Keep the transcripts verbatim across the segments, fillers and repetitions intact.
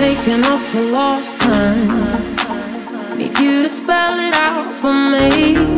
making up for lost time. Need you to spell it out for me.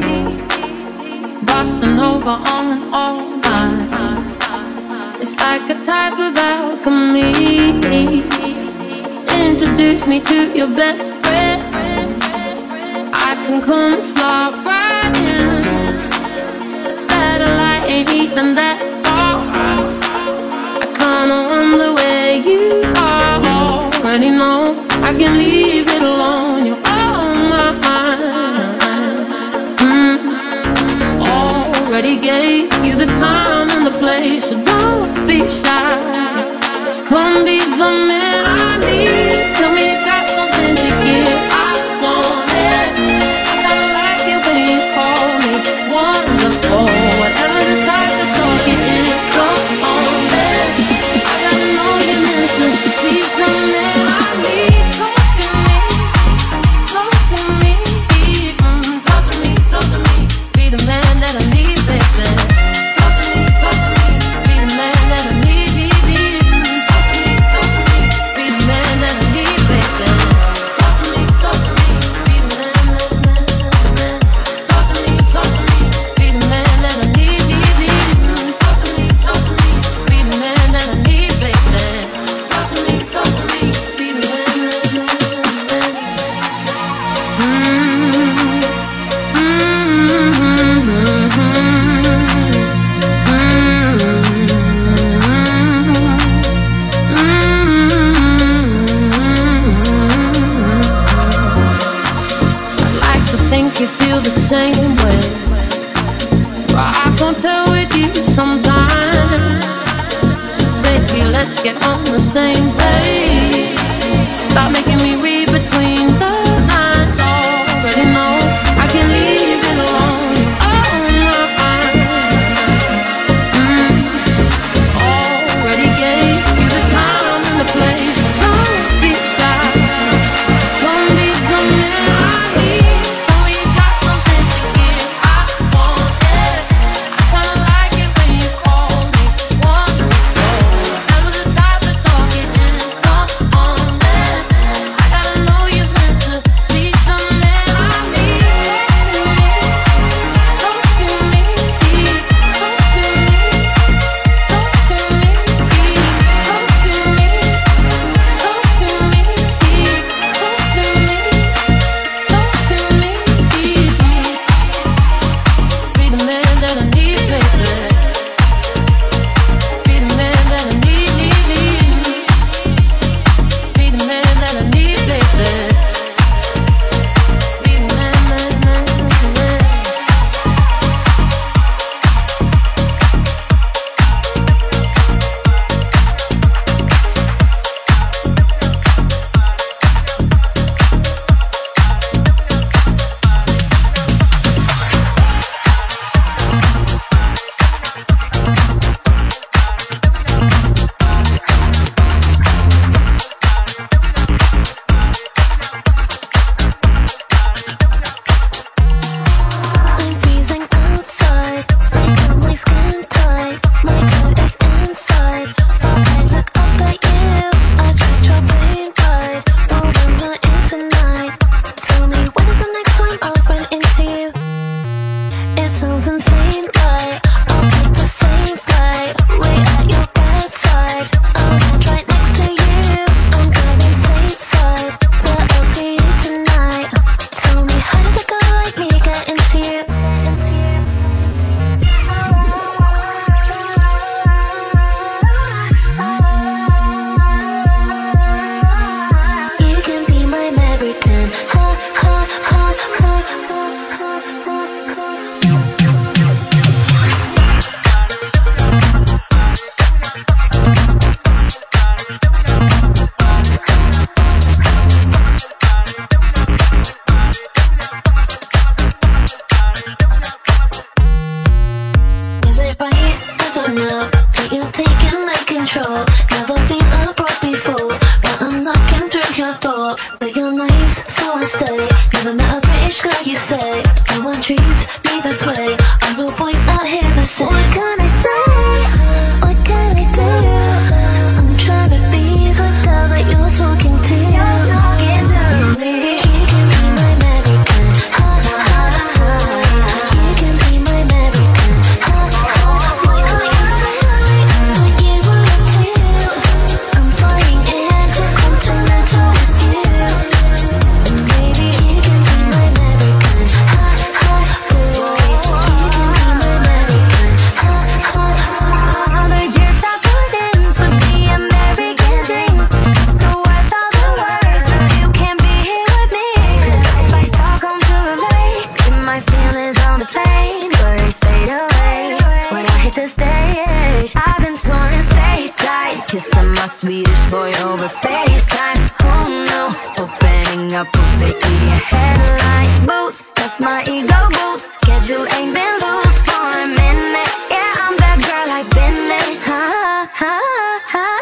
Bossing over on and all night. It's like a type of alchemy. Introduce me to your best friend. I can come and slide right in. The satellite ain't even that far. I kinda wonder where you are. Already know I can leave it alone. You're on my mind. mm. Already gave you the time and the place, so don't be shy. Just come be the man I need. Tell me you got something to give. I want it. I kinda like it when you call me wonderful. Whatever the type of talk it is, come on, man. I gotta know you're meant to be the man I need. Talk to me, talk to me, mm, talk to me, talk to me. Be the man that I need, baby. Talk to me, talk to me. Be the man that I need, need, need. Talk to me, talk to me. Be the man that I need, baby. Talk to me, talk to me. Be the man, man, man, man. Talk to me, talk to me. Be the man that I need, need, need. Talk to me, talk to me. Be the man that I need, baby. Talk to me, talk to me. Be the man, man, man, man. I'd like to think you feel the same way, but I can't tell with you sometimes. So baby, let's get on the same page. Stop making me read between the lines. Already know I can leave it alone. Oh my mind. mm. Already gave you the time and the place. Don't be shy. Don't be the man I need. Tell me you got something to give. I want it. I kinda like it when you call me wonderful. Whatever the type of talk it is, come on, man. I gotta know you're meant to be the man I need. Talk to me, talk to me, talk to me, talk to me, talk to me, talk to me, talk to me, be the man that I need, baby. Be the man that I need, need, need. Be the man that I need, baby. Be the man, man, man, man. I'm freezing outside. I got my skin tight. My coat is inside. But I look up at you. I tried your brain right. But when you're in tonight, tell me when is the next time I'll run into you? It sounds insane, right? I'll take the same flight. Way at your bedside. I'll land right next to you. I'm going stateside, but I'll see you tonight. Tell me how did a girl like me get into you? You can be my everything. Ha ha ha ha ha ha ha ha. Is it right? I don't know. That you're taking my control. Never been abroad before, but I'm knocking through your door. But you're nice, so I stay. Never met a British girl, you say. No one treats me this way. Our real boys out here the same. What can I say? What can I do? I'm trying to be the girl that you're talking to. Swedish boy over FaceTime. Oh no, opening up a bakery, a headline boost. That's my ego boost. Schedule ain't been loose for a minute. Yeah, I'm that girl I've been it. Ha ha ha ha.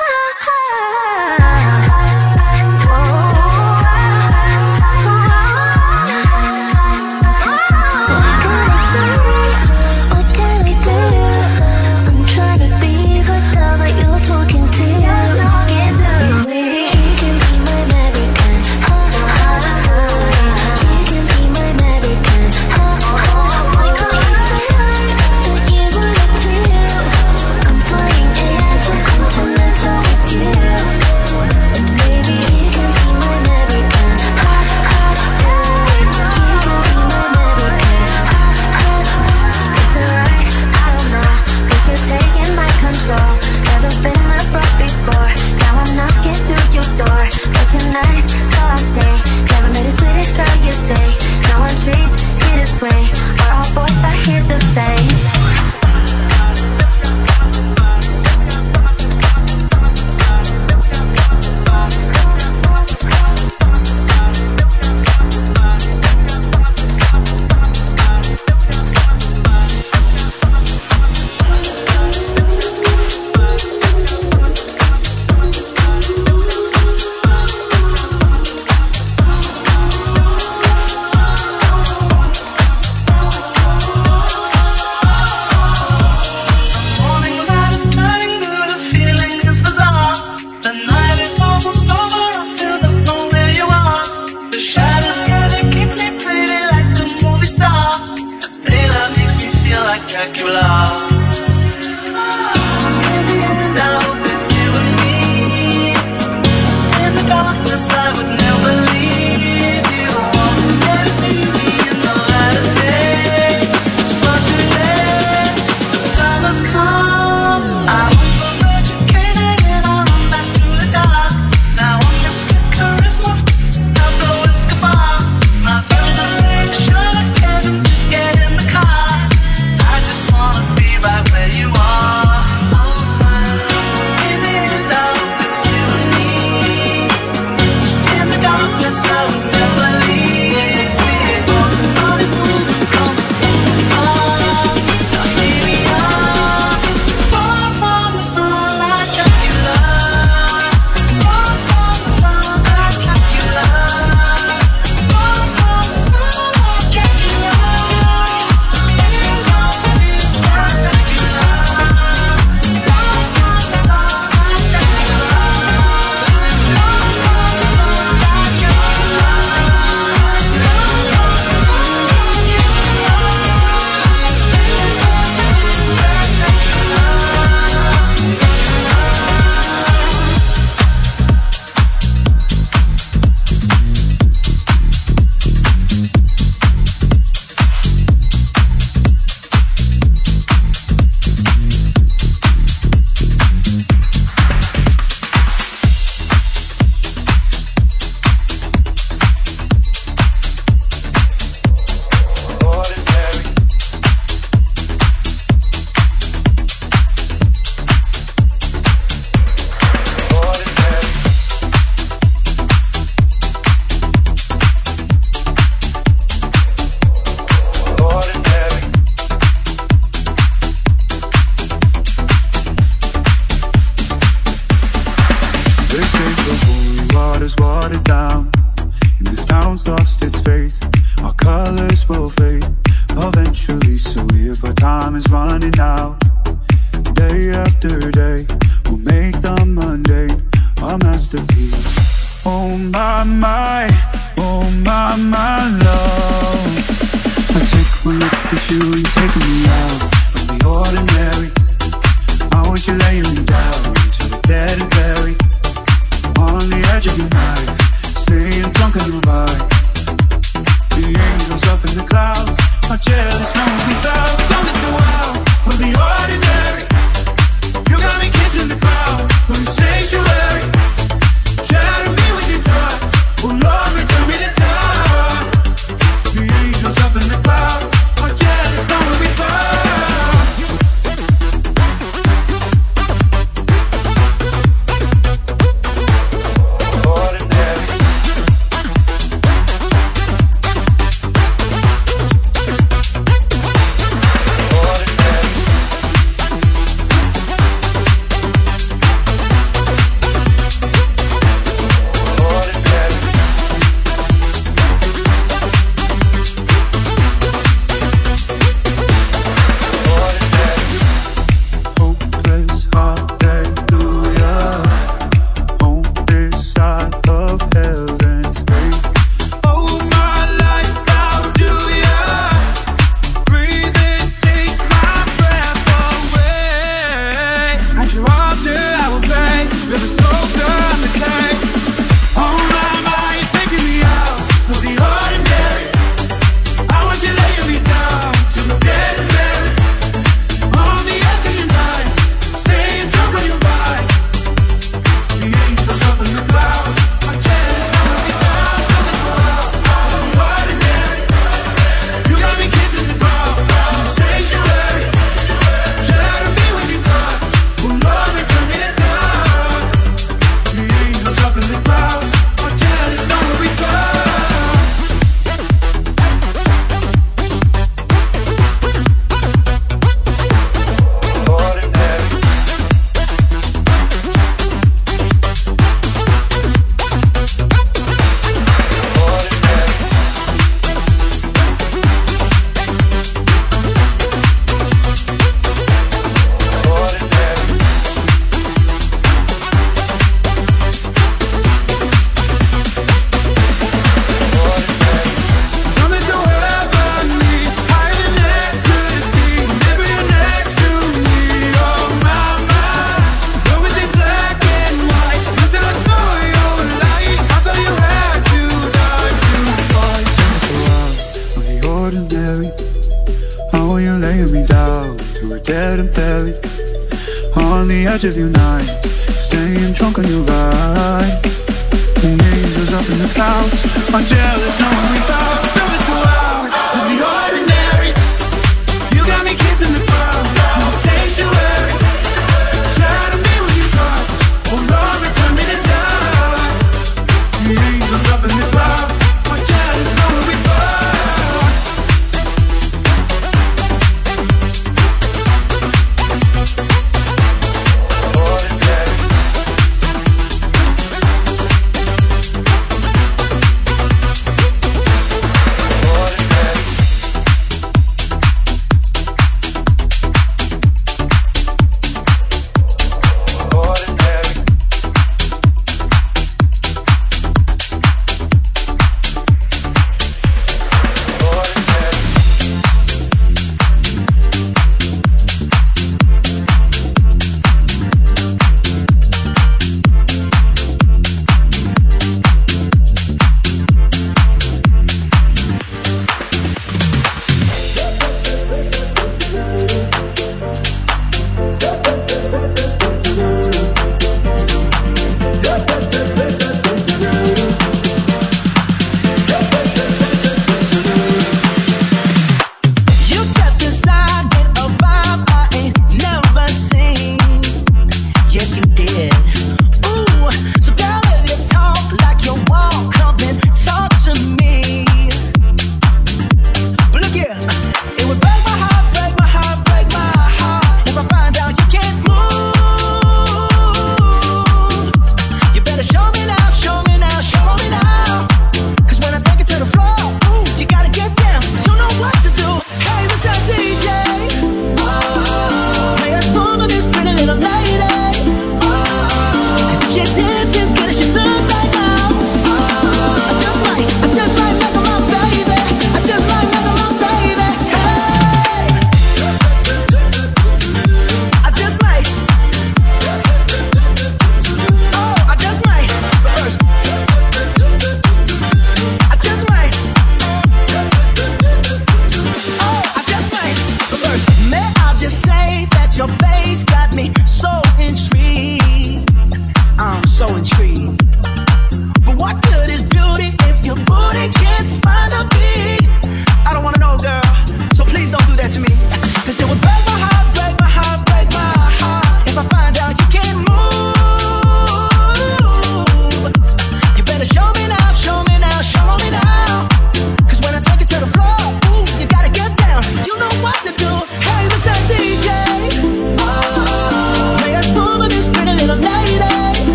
on the edge of your night, staying drunk on your ride. The angels up in the clouds are jealous, knowing we thought from this wild of the ordinary. You got me kissing the ground, no sanctuary. Try to be what you thought, oh Lord, return me to dust. The angels up in the clouds are jealous, knowing we thought.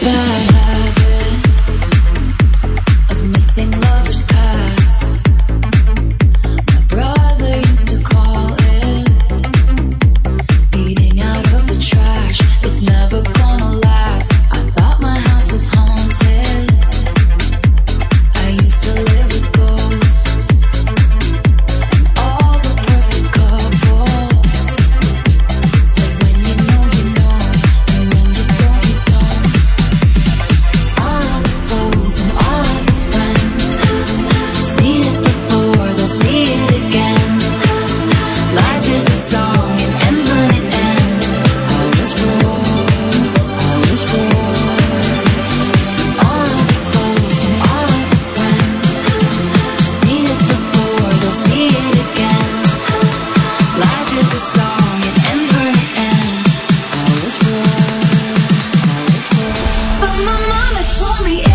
bad habit of missing lovers past. My brother used to call it eating out of the trash. It's never gonna last. I thought my house was haunted. I used to live with ghosts and all the perfect couples. Said when you know, you know, and when you don't, you don't. All of the foes and all of the friends, seen it before, they'll see it again. Life is a song, it ends when it ends. I was wrong, I was wrong. All of the foes and all of the friends, seen it before, they'll see it again. Life is a song, it ends when it ends. I was wrong, I was wrong. But my mama told me